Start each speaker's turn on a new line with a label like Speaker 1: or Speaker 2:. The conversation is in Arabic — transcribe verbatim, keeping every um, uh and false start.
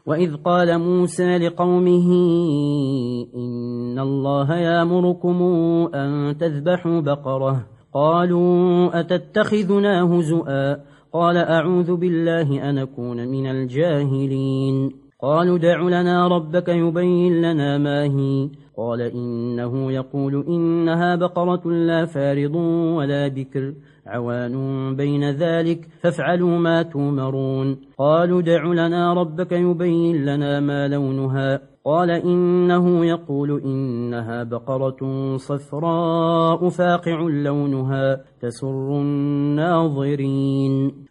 Speaker 1: وإذ قال موسى لقومه إن الله يأمركم أن تذبحوا بقرة قالوا أتتخذنا هزؤا قال أعوذ بالله أن أكون من الجاهلين قالوا دع لنا ربك يبين لنا ما هي قال إنه يقول إنها بقرة لا فارض ولا بكر عوان بين ذلك فافعلوا ما تومرون قالوا دع لنا ربك يبين لنا ما لونها قال إنه يقول إنها بقرة صفراء فاقع لونها تسر الناظرين